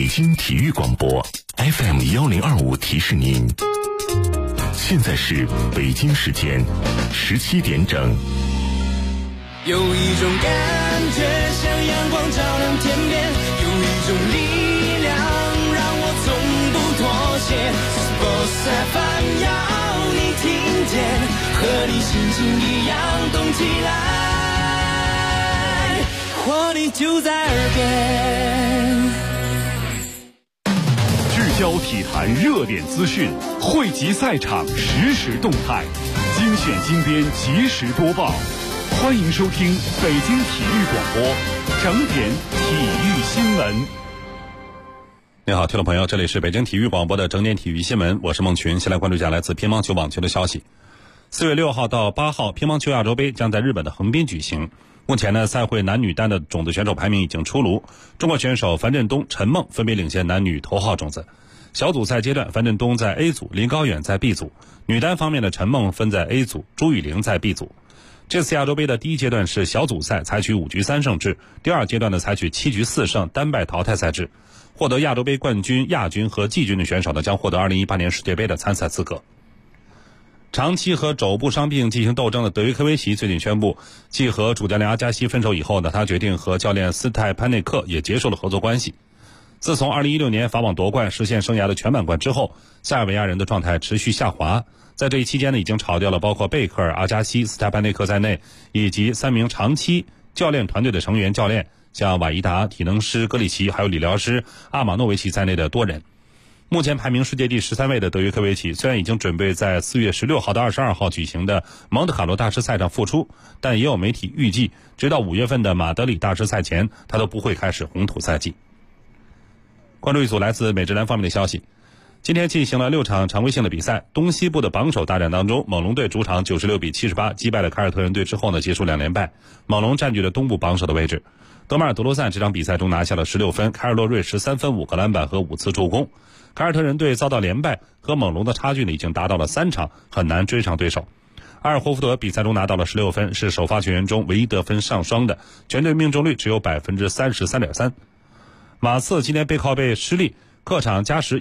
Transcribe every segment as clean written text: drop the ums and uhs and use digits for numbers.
京体育广播 FM1025提示您，现在是北京时间17点整。 有一种感觉像阳光照亮天边，有一种力量让我从不妥协。Sports FM 要你听见，和你心情一样动起来，活力就在耳边。 聚焦体坛热点资讯，汇集赛场实时动态，精选精编及时播报。欢迎收听北京体育广播整点体育新闻。 你好，听众朋友，这里是北京体育广播的整点体育新闻，我是孟群。先来关注一下来自乒乓球、网球的消息。4月6号到8号，乒乓球亚洲杯将在日本的横滨举行。目前呢，赛会男女单的种子选手排名已经出炉，中国选手樊振东、陈梦分别领先男女头号种子。小组赛阶段，樊振东在 A 组，林高远在 B 组。女单方面的陈梦分在 A 组，朱雨玲在 B 组。这次亚洲杯的第一阶段是小组赛，采取5局3胜制；第二阶段呢，采取7局4胜单败淘汰赛制。获得亚洲杯冠军、亚军和季军的选手呢，将获得2018年世界杯的参赛资格。长期和肘部伤病进行斗争的德约科维奇最近宣布，继和主教练阿加西分手以后呢，他决定和教练斯泰潘内克也结束了合作关系。自从2016年法网夺冠，实现生涯的全满贯之后，塞尔维亚人的状态持续下滑。在这一期间呢，已经炒掉了包括贝克尔、阿加西、斯泰潘内克在内，以及3名长期教练团队的成员教练，像瓦伊达、体能师格里奇还有理疗师阿马诺维奇在内的多人。目前排名世界第13位的德约科维奇，虽然已经准备在4月16号到22号举行的蒙特卡洛大师赛上复出，但也有媒体预计，直到5月份的马德里大师赛前，他都不会开始红土赛季。关注一组来自美职篮方面的消息。今天进行了6场常规性的比赛，东西部的榜首大战当中，猛龙队主场96-78击败了凯尔特人队之后呢，结束2连败，猛龙占据了东部榜首的位置。德马尔德罗赞这场比赛中拿下了16分，凯尔洛瑞13分、5个篮板和5次助攻。凯尔特人队遭到连败，和猛龙的差距呢已经达到了3场，很难追上对手。阿尔霍福德比赛中拿到了16分，是首发球员中唯一得分上双的，全队命中率只有 33.3%。马刺今天背靠背失利，客场加时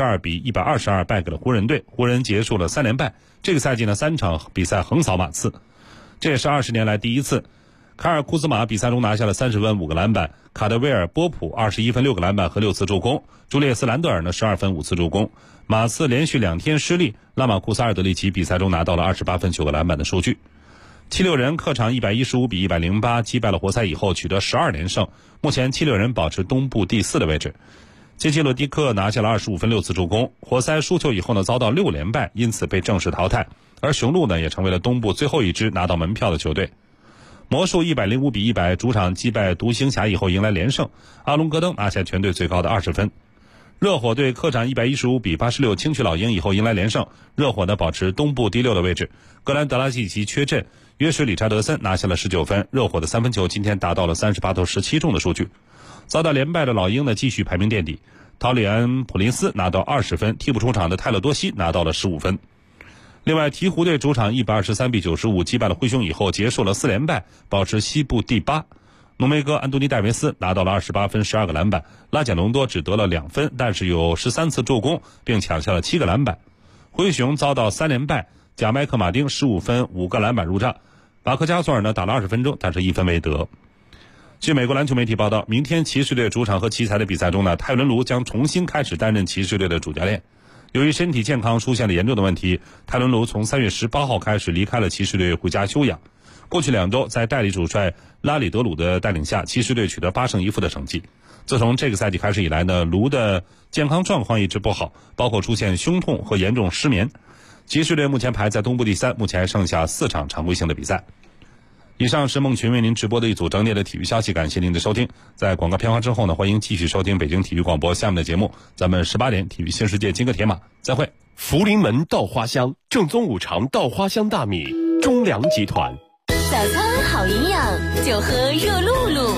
112-122败给了湖人队，湖人结束了3连败。这个赛季呢3场比赛横扫马刺，这也是20年来第一次。卡尔库兹马比赛中拿下了30分、5个篮板，卡德威尔波普21分、6个篮板和6次助攻，朱列斯兰德尔呢12分、5次助攻。马刺连续2天失利，拉马库斯阿尔德里奇比赛中拿到了28分、9个篮板的数据。76人客场115-108击败了活塞以后取得12连胜，目前76人保持东部第4的位置。杰基洛迪克拿下了25分、6次助攻。活塞输球以后呢，遭到6连败，因此被正式淘汰。而雄鹿呢，也成为了东部最后一支拿到门票的球队。魔术105-100主场击败独行侠以后迎来连胜，阿隆戈登拿下全队最高的20分。热火队客场115-86轻取老鹰以后迎来连胜，热火呢保持东部第6的位置。格兰德拉季奇缺阵，约什理查德森拿下了19分，热火的三分球今天达到了38投17中的数据。遭到连败的老鹰呢继续排名垫底，陶里安普林斯拿到20分，替补出场的泰勒多西拿到了15分。另外，鹈鹕队主场123-95击败了灰熊以后结束了4连败，保持西部第8。浓眉哥安东尼戴维斯拿到了28分、12个篮板，拉简隆多只得了2分，但是有13次助攻，并抢下了7个篮板。灰熊遭到3连败，贾麦克马丁15分、5个篮板入账，马克加索尔呢打了20分钟，但是1分未得。据美国篮球媒体报道，明天骑士队主场和奇才的比赛中呢，泰伦卢将重新开始担任骑士队的主教练。由于身体健康出现了严重的问题，泰伦卢从3月18号开始离开了骑士队回家休养。过去2周，在代理主帅拉里德鲁的带领下，骑士队取得8胜1负的成绩。自从这个赛季开始以来呢，卢的健康状况一直不好，包括出现胸痛和严重失眠。骑士队目前排在东部第3，目前还剩下4场常规性的比赛。以上是孟群为您直播的一组整点的体育消息，感谢您的收听。在广告片花之后呢，欢迎继续收听北京体育广播下面的节目。咱们18点体育新世界金戈铁马再会。 福临门稻花香，正宗5常稻花香大米，中粮集团。 早餐好营养，就喝热露露。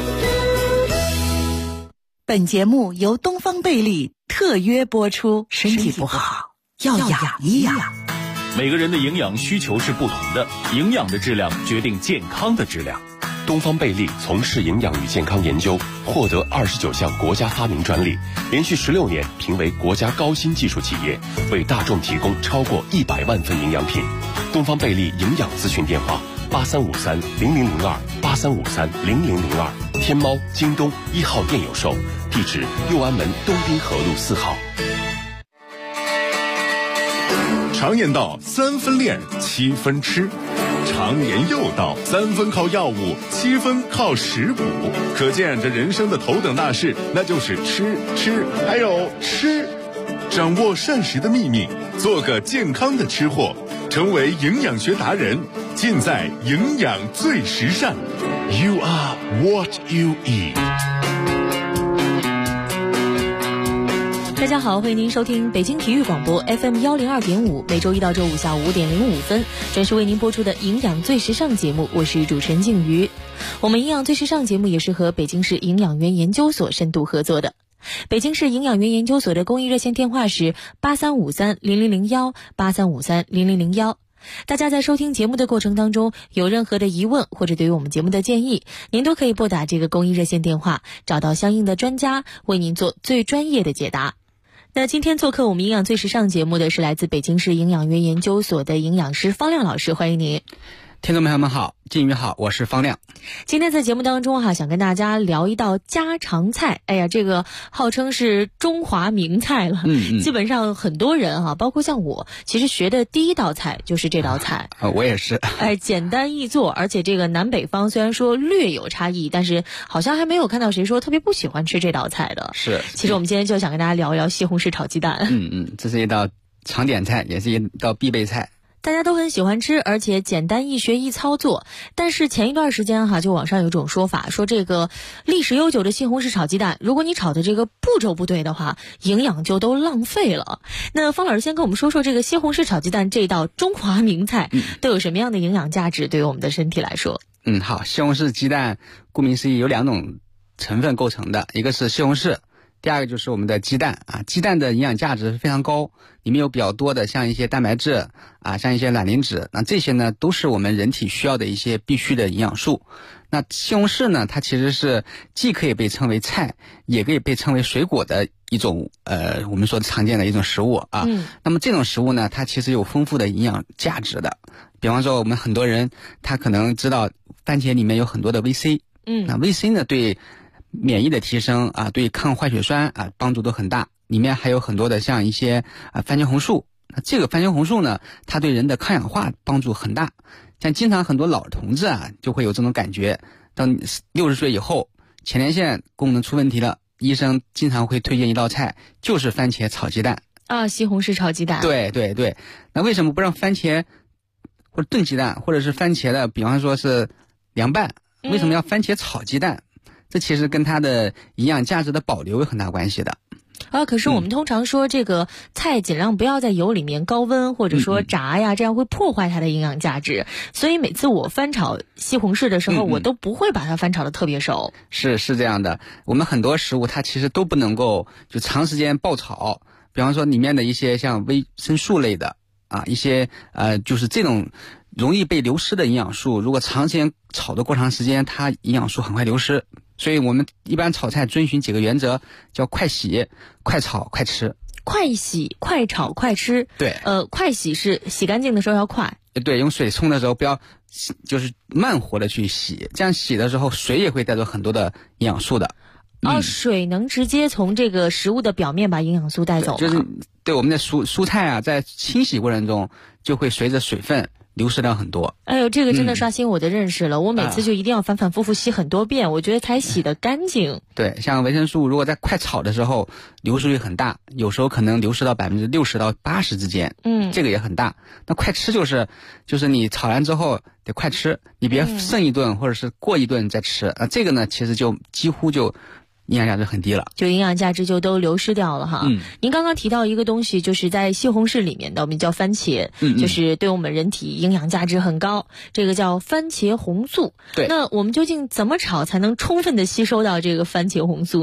本节目由东方贝利特约播出。身体不好要养一养。 每个人的营养需求是不同的，营养的质量决定健康的质量。 东方贝利从事营养与健康研究，获得29项国家发明专利，连续16年评为国家高新技术企业，为大众提供超过100万份营养品。东方贝利营养咨询电话83530002，83530002，天猫、京东1号店有售，地址右安门东滨河路4号。 常言道3分练7分吃，常言又道3分靠药物7分靠食补，可见这人生的头等大事那就是吃还有吃。掌握膳食的秘密，做个健康的吃货，成为营养学达人，尽在营养最时尚。 You are what you eat。 大家好，欢迎您收听北京体育广播 FM 102.5，每周一到周五下午5点05分准时为您播出的营养最时尚节目，我是主持人静瑜。我们营养最时尚节目也是和北京市营养园研究所深度合作的。北京市营养园研究所的公益热线电话是83530001，83530001。大家在收听节目的过程当中，有任何的疑问或者对于我们节目的建议，您都可以拨打这个公益热线电话，找到相应的专家为您做最专业的解答。那今天做客我们营养最时尚节目的是来自北京市营养园研究所的营养师方亮老师，欢迎您。 听众朋友们好，静瑜好，我是方亮。 今天在节目当中想跟大家聊一道家常菜。哎呀，这个号称是中华名菜了。基本上很多人包括像我，其实学的第一道菜就是这道菜。 我也是。 简单易做，而且这个南北方虽然说略有差异，但是好像还没有看到谁说特别不喜欢吃这道菜的。 是。 其实我们今天就想跟大家聊一聊西红柿炒鸡蛋。 这是一道常点菜，也是一道必备菜。 大家都很喜欢吃，而且简单易学易操作。但是前一段时间就网上有种说法，说这个历史悠久的西红柿炒鸡蛋，如果你炒的这个步骤不对的话，营养就都浪费了。那方老师先跟我们说说这个西红柿炒鸡蛋这道中华名菜都有什么样的营养价值，对于我们的身体来说。 好，西红柿鸡蛋顾名思义有2种成分构成的，一个是西红柿，第二个就是我们的鸡蛋鸡蛋的营养价值非常高，里面有比较多的像一些蛋白质像一些卵磷脂，那这些呢都是我们人体需要的一些必须的营养素。那西红柿呢，它其实是既可以被称为菜，也可以被称为水果的一种我们说常见的一种食物那么这种食物呢，它其实有丰富的营养价值的。比方说我们很多人他可能知道番茄里面有很多的 VC，那 VC 呢对免疫的提升对抗坏血栓帮助都很大。里面还有很多的像一些番茄红素，那这个番茄红素呢，它对人的抗氧化帮助很大。像经常很多老同志就会有这种感觉，到60岁以后前列腺功能出问题了，医生经常会推荐一道菜，就是番茄炒鸡蛋西红柿炒鸡蛋。 对对对。那为什么不让番茄或者炖鸡蛋，或者是番茄的比方说是凉拌，为什么要番茄炒鸡蛋？这其实跟它的营养价值的保留有很大关系的。 可是我们通常说这个菜尽量不要在油里面高温或者说炸呀，这样会破坏它的营养价值。所以每次我翻炒西红柿的时候，我都不会把它翻炒的特别熟。 是这样的，我们很多食物它其实都不能够就长时间爆炒，比方说里面的一些像维生素类的一些就是这种容易被流失的营养素，如果长时间炒的过长时间，它营养素很快流失。所以我们一般炒菜遵循几个原则，叫快洗、快炒、快吃。 快洗、快炒、快吃。 对。 快洗是洗干净的时候要快。 对，用水冲的时候不要就是慢活的去洗，这样洗的时候水也会带走很多的营养素的。 水能直接从这个食物的表面把营养素带走吗？ 就是对我们的蔬菜在清洗过程中就会随着水分流失量很多。 这个真的刷新我的认识了。我每次就一定要反反复复洗很多遍，我觉得才洗得干净。对， 像维生素如果在快炒的时候流失率很大，有时候可能流失到60%到80%之间。这个也很大。那快吃就是你炒完之后得快吃，你别剩一顿或者是过一顿再吃。这个呢其实就几乎就营养价值很低了， 就营养价值就都流失掉了哈。您刚刚提到一个东西，就是在西红柿里面的，我们叫番茄，就是对我们人体营养价值很高，这个叫番茄红素。 对， 那我们究竟怎么炒才能充分的吸收到这个番茄红素呢？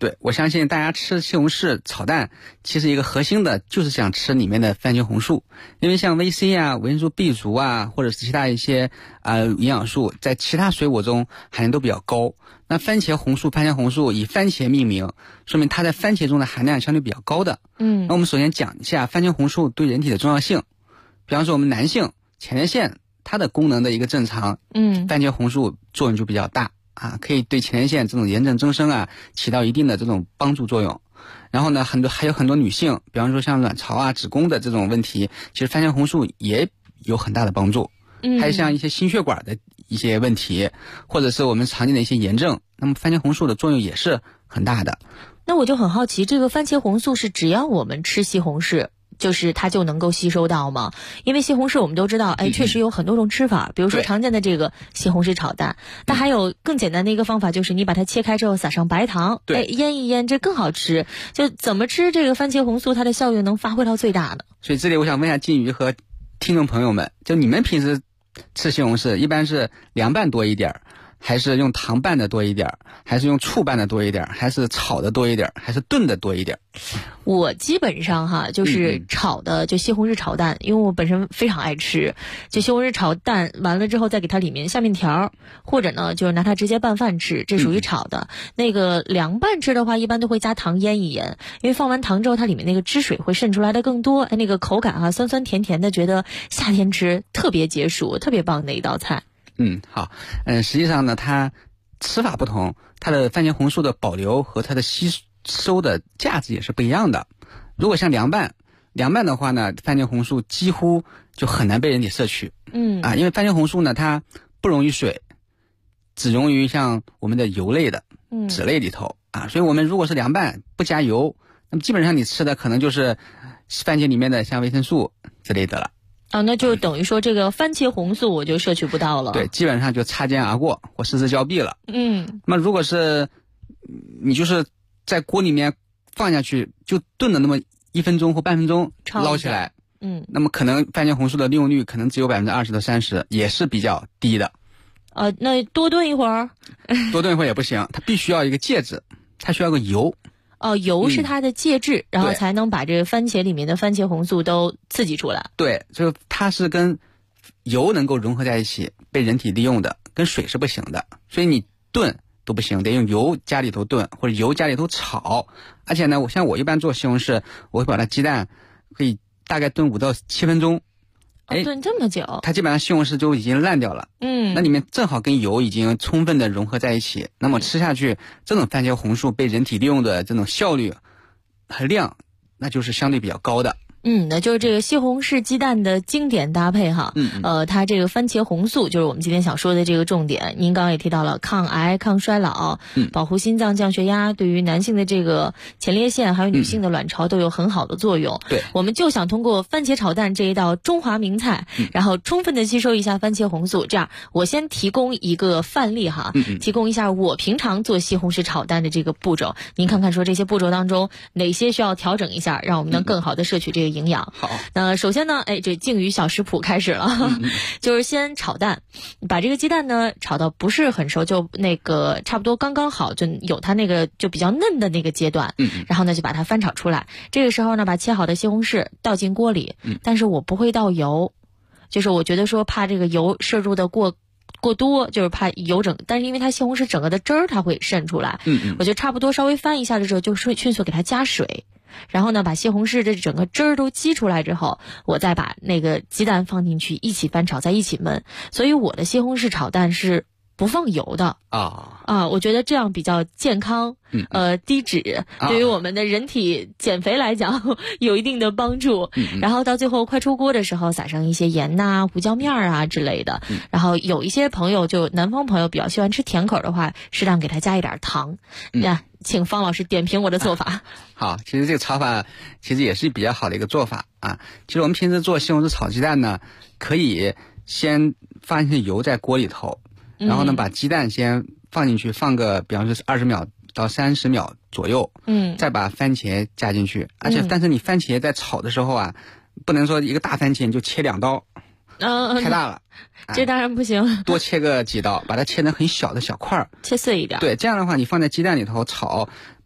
对，我相信大家吃西红柿炒蛋，其实一个核心的就是想吃里面的番茄红素，因为像 VC 啊、维生素 B 族啊，或者是其他一些营养素，在其他水果中含量都比较高。那番茄红素以番茄命名，说明它在番茄中的含量相对比较高的。那我们首先讲一下番茄红素对人体的重要性。比方说我们男性前列腺它的功能的一个正常，番茄红素作用就比较大。可以对前列腺这种炎症增生啊起到一定的这种帮助作用。然后呢，还有很多女性，比方说像卵巢啊、子宫的这种问题，其实番茄红素也有很大的帮助。还有像一些心血管的一些问题，或者是我们常见的一些炎症，那么番茄红素的作用也是很大的。 那我就很好奇，这个番茄红素是只要我们吃西红柿，就是它就能够吸收到吗？因为西红柿我们都知道，确实有很多种吃法，比如说常见的这个西红柿炒蛋，但还有更简单的一个方法，就是你把它切开之后撒上白糖，腌一腌，这更好吃。就怎么吃这个番茄红素，它的效用能发挥到最大呢？ 所以这里我想问一下金鱼和听众朋友们，就你们平时吃西红柿一般是凉拌多一点，还是用糖拌的多一点，还是用醋拌的多一点，还是炒的多一点，还是炖的多一点？ 我基本上就是炒的，就西红柿炒蛋，因为我本身非常爱吃，就西红柿炒蛋完了之后再给它里面下面条，或者呢就是拿它直接拌饭吃，这属于炒的。那个凉拌吃的话，一般都会加糖腌一腌，因为放完糖之后它里面那个汁水会渗出来的更多，那个口感酸酸甜甜的，觉得夏天吃特别解暑，特别棒的一道菜。 好，实际上呢，它吃法不同，它的番茄红素的保留和它的吸收的价值也是不一样的。如果像凉拌的话呢，番茄红素几乎就很难被人体摄取。因为番茄红素呢，它不溶于水，只溶于像我们的油类的脂类里头所以我们如果是凉拌不加油，那么基本上你吃的可能就是番茄里面的像维生素之类的了。 那就等于说这个番茄红素我就摄取不到了。 对，基本上就擦肩而过或失之交臂了。那么如果是你就是在锅里面放下去就炖了那么1分钟或半分钟捞起来，那么可能番茄红素的利用率可能只有20%到30%，也是比较低的。 那多炖一会儿？ 多炖一会儿也不行，它必须要一个介质，它需要个油。 油是它的介质，然后才能把这个番茄里面的番茄红素都刺激出来。 对，就它是跟油能够融合在一起被人体利用的，跟水是不行的。所以你炖都不行，得用油加里头炖，或者油加里头炒。而且呢，像我一般做西红柿，我会把它鸡蛋可以大概炖5到7分钟。 炖这么久， 它基本上西红柿就已经烂掉了。那里面正好跟油已经充分的融合在一起，那么吃下去，这种番茄红素被人体利用的这种效率和量，那就是相对比较高的。 那就是这个西红柿鸡蛋的经典搭配哈。它这个番茄红素就是我们今天想说的这个重点。您刚刚也提到了抗癌、抗衰老、保护心脏、降血压，对于男性的这个前列腺还有女性的卵巢都有很好的作用。 对， 我们就想通过番茄炒蛋这一道中华名菜，然后充分的吸收一下番茄红素。这样，我先提供一个范例哈，提供一下我平常做西红柿炒蛋的这个步骤。您看看说这些步骤当中哪些需要调整一下，让我们能更好的摄取这个营养。 好， 那首先呢，这靖宇小食谱开始了，就是先炒蛋，把这个鸡蛋呢炒到不是很熟，就那个差不多刚刚好，就有它那个就比较嫩的那个阶段，然后呢就把它翻炒出来。这个时候呢，把切好的西红柿倒进锅里，但是我不会倒油，就是我觉得说怕这个油摄入的过多，就是怕油但是因为它西红柿整个的汁儿它会渗出来，我就差不多稍微翻一下的时候就迅速给它加水。然后呢，把西红柿的整个汁儿都激出来之后，我再把那个鸡蛋放进去，一起翻炒，再一起焖。所以我的西红柿炒蛋是不放油的我觉得这样比较健康，低脂，对于我们的人体减肥来讲有一定的帮助。然后到最后快出锅的时候，撒上一些盐胡椒面之类的。然后有一些朋友，就南方朋友比较喜欢吃甜口的话，适当给它加一点糖。请方老师点评我的做法。 好，其实这个炒法其实也是比较好的一个做法其实我们平时做西红柿炒鸡蛋呢，可以先放一些油在锅里头，然后呢把鸡蛋先放进去，放个比方说20秒到30秒左右，再把番茄加进去。而且但是你番茄在炒的时候不能说一个大番茄你就切2刀，太大了。 这当然不行， 多切个几刀，把它切成很小的小块， 切碎一点。 对，这样的话你放在鸡蛋里头炒，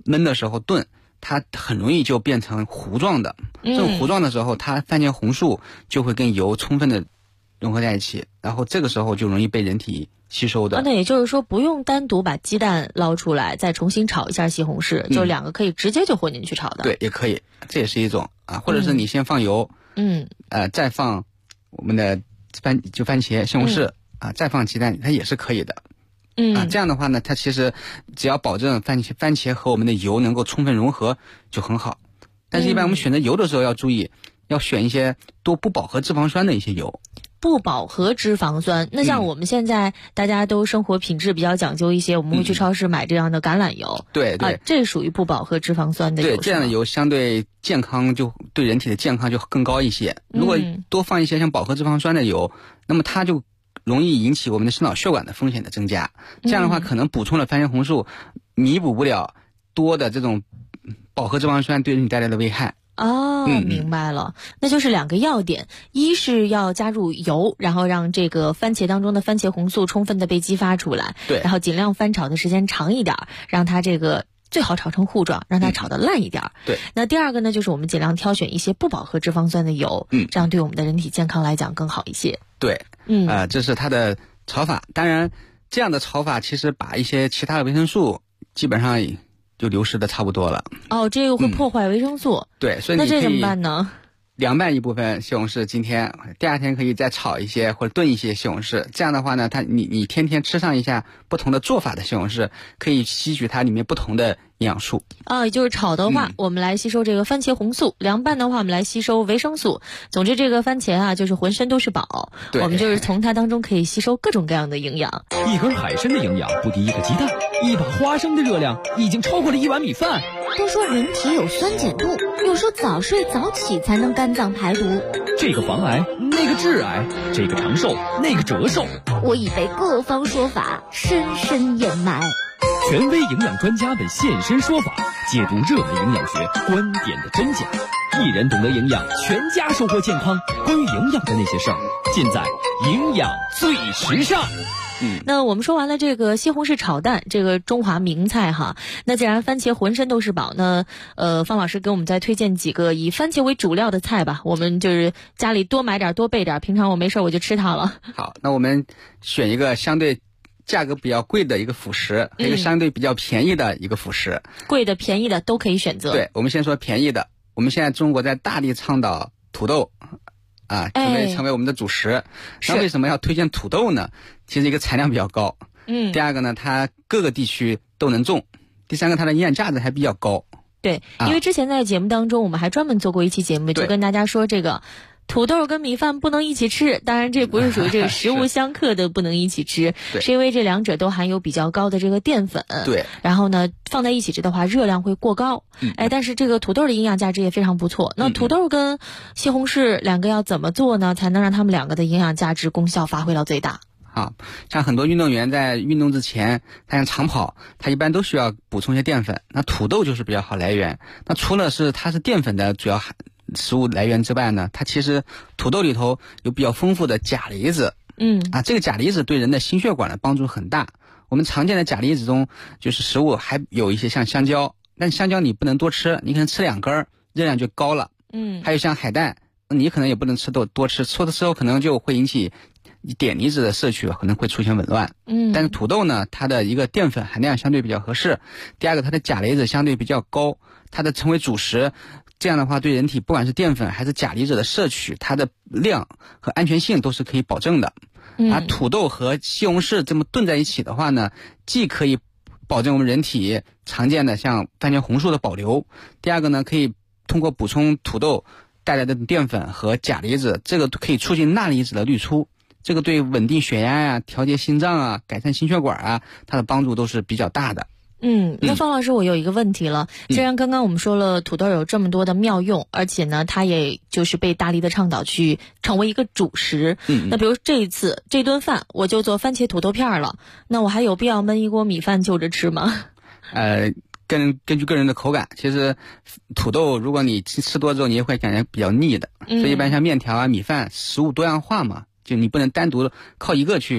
焖的时候炖，它很容易就变成糊状的。这种糊状的时候，它番茄红素就会跟油充分的融合在一起，然后这个时候就容易被人体吸收的。 那也就是说，不用单独把鸡蛋捞出来，再重新炒一下西红柿，就两个可以直接就混进去炒的。 对，也可以，这也是一种啊，或者是你先放油，再放我们的番茄、西红柿啊，再放鸡蛋，它也是可以的。这样的话呢，它其实只要保证番茄和我们的油能够充分融合就很好。但是，一般我们选择油的时候要注意，要选一些多不饱和脂肪酸的一些油。 不饱和脂肪酸，那像我们现在大家都生活品质比较讲究一些，我们会去超市买这样的橄榄油。 对对， 这属于不饱和脂肪酸的油。 对，这样的油相对健康，就对人体的健康就更高一些。如果多放一些像饱和脂肪酸的油，那么它就容易引起我们的心脑血管的风险的增加。这样的话，可能补充了番茄红素，弥补不了多的这种饱和脂肪酸对人体带来的危害。 明白了，那就是两个要点，一是要加入油，然后让这个番茄当中的番茄红素充分的被激发出来， 对， 然后尽量翻炒的时间长一点，让它这个最好炒成糊状，让它炒得烂一点。 对， 那第二个呢，就是我们尽量挑选一些不饱和脂肪酸的油，这样对我们的人体健康来讲更好一些。 对，这是它的炒法。当然，这样的炒法其实把一些其他的维生素基本上就流失的差不多了。 这个会破坏维生素。 对，所以那这怎么办呢？ 凉拌一部分西红柿，今天第二天可以再炒一些或者炖一些西红柿。这样的话呢，你天天吃上一下不同的做法的西红柿，可以吸取它里面不同的营养素。 也就是炒的话，我们来吸收这个番茄红素；凉拌的话，我们来吸收维生素。总之，这个番茄啊，就是浑身都是宝。我们就是从它当中可以吸收各种各样的营养。 一根海参的营养不敌一个鸡蛋，一把花生的热量已经超过了1碗米饭。 都说人体有酸碱度，有时候早睡早起才能肝脏排毒。 这个防癌，那个致癌，这个长寿，那个折寿。 我已被各方说法深深掩埋。 权威营养专家们现身说法，解读热门营养学观点的真假。一人懂得营养，全家收获健康。关于营养的那些事儿，尽在营养最时尚。 那我们说完了这个西红柿炒蛋，这个中华名菜哈。那既然番茄浑身都是宝，那方老师给我们再推荐几个以番茄为主料的菜吧。我们就是家里多买点，多备点，平常我没事我就吃它了。 好，那我们选一个相对价格比较贵的一个辅食，一个相对比较便宜的一个辅食。 贵的便宜的都可以选择。 对，我们先说便宜的。我们现在中国在大力倡导土豆成为我们的主食。那为什么要推荐土豆呢？其实一个产量比较高，第二个呢，它各个地区都能种，第三个它的营养价值还比较高。 对，因为之前在节目当中我们还专门做过一期节目，就跟大家说这个土豆跟米饭不能一起吃，当然这不是属于这个食物相克的不能一起吃，是因为这两者都含有比较高的这个淀粉。 对， 然后呢放在一起吃的话热量会过高。但是这个土豆的营养价值也非常不错。那土豆跟西红柿两个要怎么做呢，才能让它们两个的营养价值功效发挥到最大？ 像很多运动员在运动之前，他像长跑，他一般都需要补充一些淀粉，那土豆就是比较好来源。那除了它是淀粉的主要食物来源之外呢，它其实土豆里头有比较丰富的钾离子。这个钾离子对人的心血管的帮助很大。我们常见的钾离子中，就是食物还有一些像香蕉，但香蕉你不能多吃，你可能吃2根热量就高了。还有像海带，你可能也不能吃多吃，吃的时候可能就会引起碘离子的摄取可能会出现紊乱。但是土豆呢，它的一个淀粉含量相对比较合适，第二个它的钾离子相对比较高，它的成为主食，这样的话对人体不管是淀粉还是钾离子的摄取，它的量和安全性都是可以保证的。而土豆和西红柿这么炖在一起的话呢，既可以保证我们人体常见的像番茄红素的保留，第二个呢，可以通过补充土豆带来的淀粉和钾离子，这个可以促进钠离子的滤出，这个对稳定血压呀、调节心脏啊、改善心血管它的帮助都是比较大的。 那方老师，我有一个问题了。虽然刚刚我们说了土豆有这么多的妙用，而且呢，它也就是被大力的倡导去成为一个主食。那比如这一次这顿饭我就做番茄土豆片了，那我还有必要焖一锅米饭就着吃吗？ 根据个人的口感，其实土豆如果你吃多之后，你也会感觉比较腻的。所以一般像面条米饭，食物多样化嘛，就你不能单独靠一个去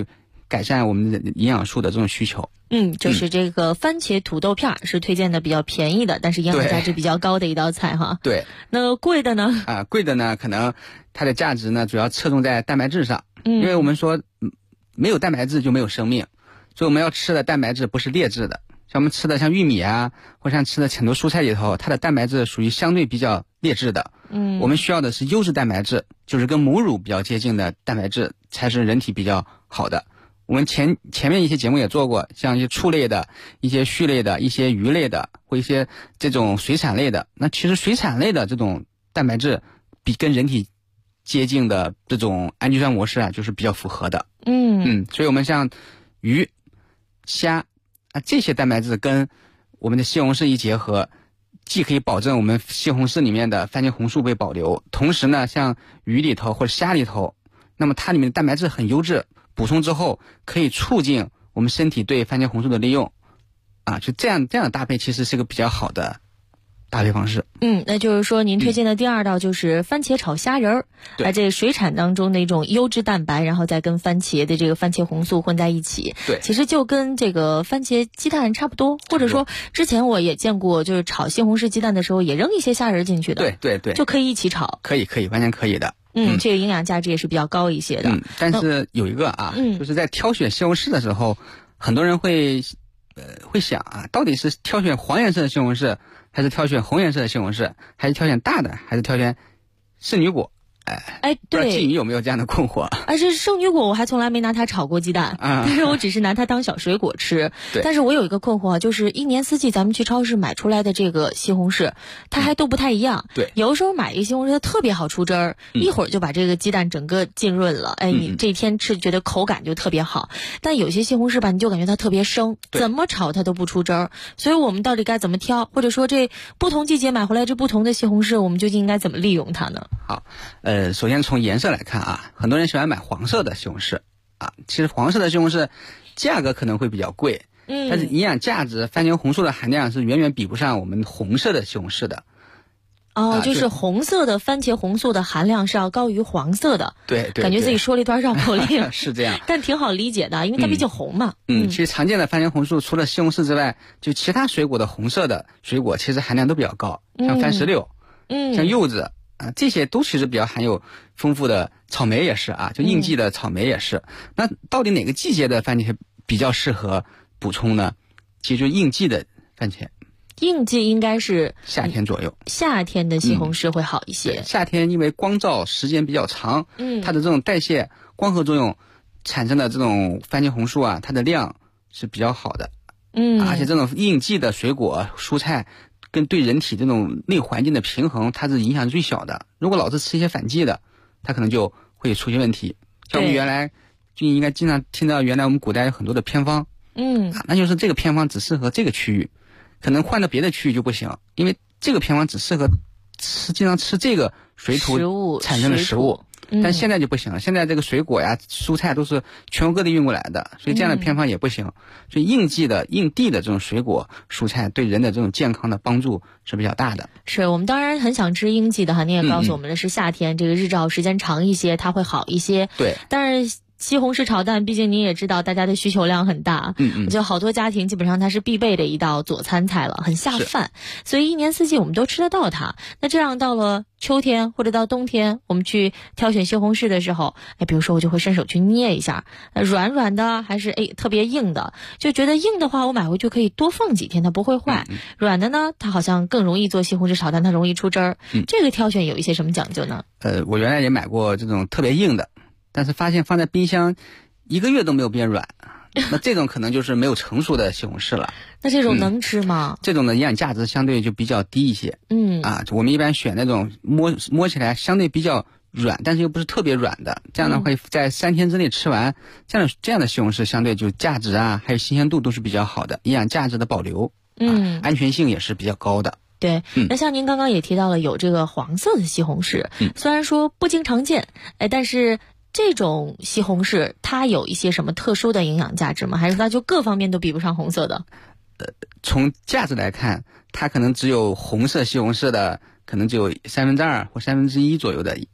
改善我们的营养素的这种需求。 就是这个番茄土豆片是推荐的比较便宜的，但是营养价值比较高的一道菜哈。 对。 那贵的呢？ 贵的呢，可能它的价值呢主要侧重在蛋白质上。因为我们说没有蛋白质就没有生命，所以我们要吃的蛋白质不是劣质的。像我们吃的像玉米啊，或像吃的很多蔬菜里头，它的蛋白质属于相对比较劣质的。我们需要的是优质蛋白质，就是跟母乳比较接近的蛋白质，才是人体比较好的。我们前面一些节目也做过，像一些畜类的、一些畜类的、一些鱼类的，或一些这种水产类的。那其实水产类的这种蛋白质，比跟人体接近的这种氨基酸模式就是比较符合的。所以我们像鱼、虾这些蛋白质跟我们的西红柿一结合，既可以保证我们西红柿里面的番茄红素被保留，同时呢，像鱼里头或者虾里头，那么它里面的蛋白质很优质，补充之后可以促进我们身体对番茄红素的利用，就这样的搭配其实是个比较好的搭配方式。 那就是说您推荐的第二道就是番茄炒虾仁儿，这水产当中的一种优质蛋白，然后再跟番茄的这个番茄红素混在一起。 对， 其实就跟这个番茄鸡蛋差不多，或者说之前我也见过，就是炒西红柿鸡蛋的时候也扔一些虾仁进去的。 对， 就可以一起炒。 可以，完全可以的。 这个营养价值也是比较高一些的。 但是有一个就是在挑选西红柿的时候，很多人会想到底是挑选黄颜色的西红柿，还是挑选红颜色的西红柿，还是挑选大的，还是挑选圣女果？ 对， 不知道你有没有这样的困惑？ 这圣女果我还从来没拿它炒过鸡蛋，但是我只是拿它当小水果吃。但是我有一个困惑，就是一年四季咱们去超市买出来的这个西红柿，它还都不太一样。 对， 有的时候买一个西红柿它特别好出汁儿，一会儿就把这个鸡蛋整个浸润了，你这一天吃觉得口感就特别好。但有些西红柿吧，你就感觉它特别生，怎么炒它都不出汁儿。所以我们到底该怎么挑，或者说这不同季节买回来这不同的西红柿，我们究竟应该怎么利用它呢？ 好，首先从颜色来看很多人喜欢买黄色的西红柿其实黄色的西红柿价格可能会比较贵，但是营养价值、番茄红素的含量是远远比不上我们红色的西红柿的。 就是红色的番茄红素的含量是要高于黄色的。 对， 感觉自己说了一段绕口令。 是这样， 但挺好理解的，因为它毕竟红嘛。 其实常见的番茄红素除了西红柿之外，就其他水果的红色的水果其实含量都比较高，像番石榴，像柚子这些都其实比较含有丰富的，草莓也是就应季的草莓也是。那到底哪个季节的番茄比较适合补充呢？其实就应季的番茄。 应季应该是夏天左右， 夏天的西红柿会好一些。 夏天因为光照时间比较长，它的这种代谢光合作用产生的这种番茄红素它的量是比较好的。而且这种应季的水果蔬菜跟对人体这种内环境的平衡，它是影响最小的。如果老是吃一些反季的，它可能就会出现问题。像我们原来就应该经常听到，原来我们古代有很多的偏方，那就是这个偏方只适合这个区域，可能换到别的区域就不行，因为这个偏方只适合经常吃这个水土产生的食物。但现在就不行了，现在这个水果蔬菜都是全国各地运过来的，所以这样的偏方也不行。所以应季的应地的这种水果蔬菜对人的这种健康的帮助是比较大的。 是我们当然很想吃应季的你也告诉我们的是夏天这个日照时间长一些它会好一些。 对， 但是西红柿炒蛋毕竟你也知道大家的需求量很大，我觉得好多家庭基本上它是必备的一道佐餐菜了，很下饭，所以一年四季我们都吃得到它。那这样到了秋天或者到冬天，我们去挑选西红柿的时候，比如说我就会伸手去捏一下，软软的还是特别硬的，就觉得硬的话我买回去可以多放几天它不会坏，软的呢它好像更容易做西红柿炒蛋，它容易出汁儿。这个挑选有一些什么讲究呢？ 我原来也买过这种特别硬的，但是发现放在冰箱1个月都没有变软，那这种可能就是没有成熟的西红柿了。 那这种能吃吗？ 这种的营养价值相对就比较低一些。我们一般选那种摸起来相对比较软，但是又不是特别软的，这样呢会在3天之内吃完。这样的西红柿相对就价值还有新鲜度都是比较好的，营养价值的保留，安全性也是比较高的。 对，那像您刚刚也提到了有这个黄色的西红柿，虽然说不经常见，但是这种西红柿它有一些什么特殊的营养价值吗？还是它就各方面都比不上红色的？ 从价值来看，它可能只有红色西红柿的可能只有2/3或1/3左右的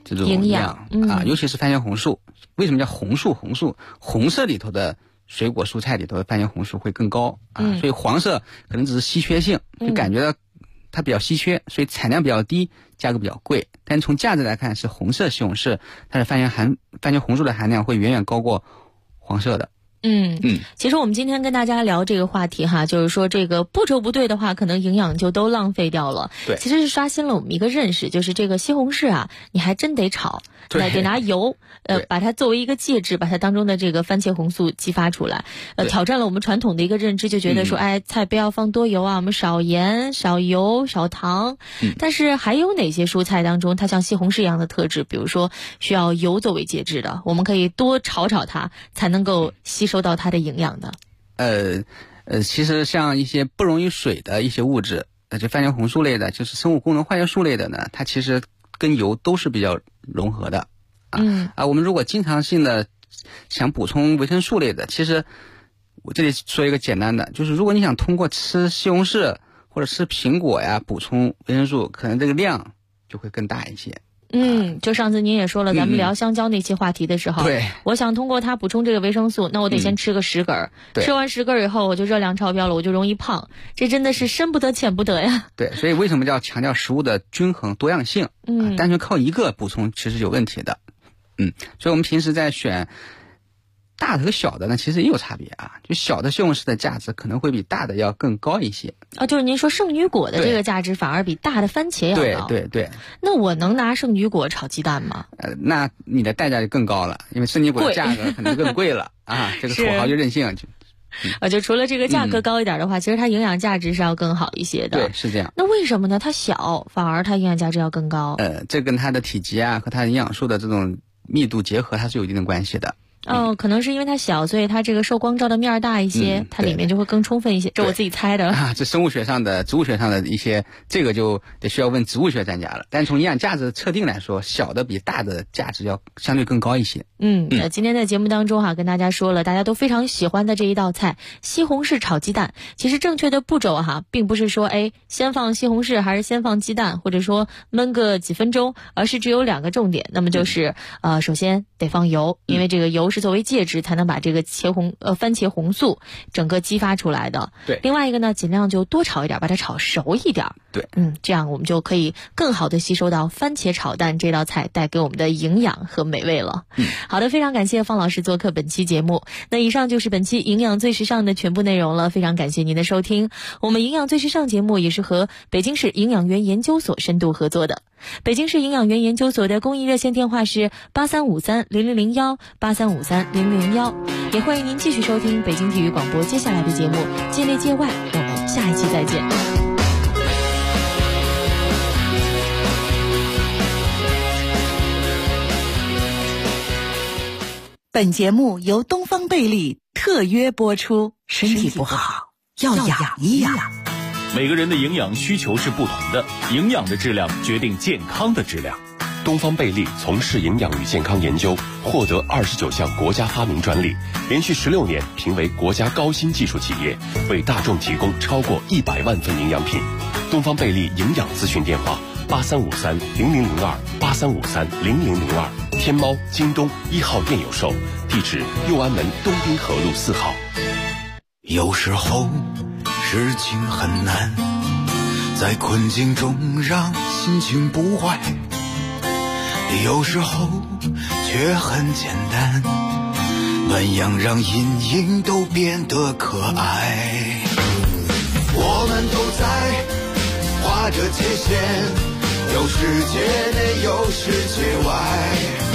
这种营养啊，尤其是番茄红素。为什么叫红素？红色里头的水果蔬菜里头的番茄红素会更高啊，所以黄色可能只是稀缺性，就感觉到它比较稀缺，所以产量比较低，价格比较贵。但从价值来看，是红色西红柿它的番茄红素的含量会远远高过黄色的。 其实我们今天跟大家聊这个话题哈，就是说这个步骤不对的话，可能营养就都浪费掉了。 对， 其实是刷新了我们一个认识，就是这个西红柿啊，你还真得炒，得拿油，把它作为一个介质，把它当中的这个番茄红素激发出来，挑战了我们传统的一个认知，就觉得说，菜不要放多油啊，我们少盐、少油、少糖。但是还有哪些蔬菜当中，它像西红柿一样的特质，比如说需要油作为介质的，我们可以多炒它，才能够吸收到它的营养的。 其实像一些不溶于水的一些物质，就番茄红素类的，就是生物功能化学素类的呢，它其实跟油都是比较融合的。我们如果经常性的想补充维生素类的，其实我这里说一个简单的，就是如果你想通过吃西红柿或者吃苹果呀补充维生素，可能这个量就会更大一些。 就上次您也说了，咱们聊香蕉那期话题的时候， 对， 我想通过它补充这个维生素，那我得先吃个10根，吃完10根以后，我就热量超标了，我就容易胖，这真的是深不得浅不得呀。 对，所以为什么叫强调食物的均衡多样性？单纯靠一个补充其实有问题的。所以我们平时在选大的和小的呢，其实也有差别啊。就小的西红柿的价值可能会比大的要更高一些就是您说圣女果的这个价值反而比大的番茄要高。 对。 那我能拿圣女果炒鸡蛋吗？ 那你的代价就更高了，因为圣女果的价格可能更贵了啊。这个土豪就任性就除了这个价格高一点的话，其实它营养价值是要更好一些的。 对，是这样。 那为什么呢？它小反而它营养价值要更高？ 这跟它的体积啊和它营养素的这种密度结合，它是有一定的关系的。 可能是因为它小，所以它这个受光照的面儿大一些，它里面就会更充分一些。这我自己猜的啊。这生物学上的、植物学上的一些，这个就得需要问植物学专家了。但是从营养价值的测定来说，小的比大的价值要相对更高一些。 今天在节目当中跟大家说了，大家都非常喜欢的这一道菜——西红柿炒鸡蛋。其实正确的步骤并不是说先放西红柿还是先放鸡蛋，或者说焖个几分钟，而是只有2个重点。那么就是首先得放油，因为这个油是作为介质才能把这个番茄红素整个激发出来的。 对。 另外一个呢，尽量就多炒一点，把它炒熟一点。 对。 这样我们就可以更好的吸收到番茄炒蛋这道菜带给我们的营养和美味了。好的，非常感谢方老师做客本期节目。那以上就是本期营养最时尚的全部内容了，非常感谢您的收听。我们营养最时尚节目也是和北京市营养员研究所深度合作的。北京市营养员研究所的公益热线电话是83530001 83530001，也欢迎您继续收听北京体育广播接下来的节目《界内界外》，我们下一期再见。 本节目由东方贝利特约播出，身体不好要养一养。 每个人的营养需求是不同的，营养的质量决定健康的质量。 东方贝利从事营养与健康研究，获得29项国家发明专利，连续16年评为国家高新技术企业，为大众提供超过100万份营养品。东方贝利营养咨询电话83530002 83530002，天猫、京东1号店有售，地址右安门东滨河路4号。 有时候事情很难，在困境中让心情不坏，有时候却很简单，暖阳让阴影都变得可爱。我们都在画着界限，有世界内有世界外。